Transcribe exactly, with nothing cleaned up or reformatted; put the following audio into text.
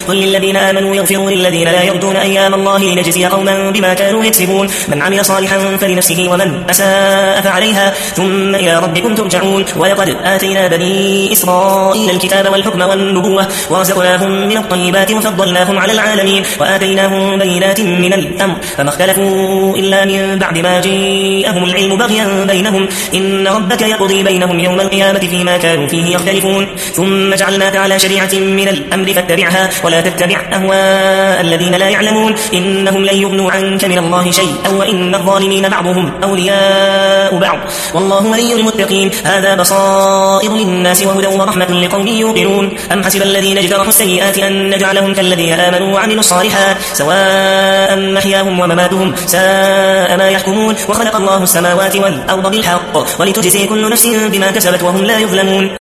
قل للذين آمنوا يغفروا للذين لا يرجون أيام الله لنجزي قوما بما كانوا يكسبون من عمل صالحا فلنفسه ومن أساء فعليها ثم إلى ربكم ترجعون ولقد آتينا بني إسرائيل الكتاب والحكم والنبوة ورزقناهم من الطيبات وفضلناهم على العالمين وآتيناهم بينات من الأمر فما اختلفوا إلا من بعد ما جاءهم العلم بغيا بينهم إن ربك يقضي بينهم يوم القيامة فيما كانوا فيه يختلفون ثم جعلناك على شريعة من الأمر فاتبعها ولا تتبع أهواء الذين لا يعلمون إنهم لن يغنوا عنك من الله شيئا وإن الظالمين بعضهم أولياء بعض والله ولي المتقين هذا بصائر للناس وهدى ورحمة لقوم يوقنون أم حسب الذين اجترحوا السيئات أن نجعلهم كالذين آمنوا وعملوا الصالحات سواء محياهم ومماتهم ساء ما يحكمون وخلق الله السماوات والأرض بالحق ولتجزي كل نفس بما كسبت وهم لا يظلمون.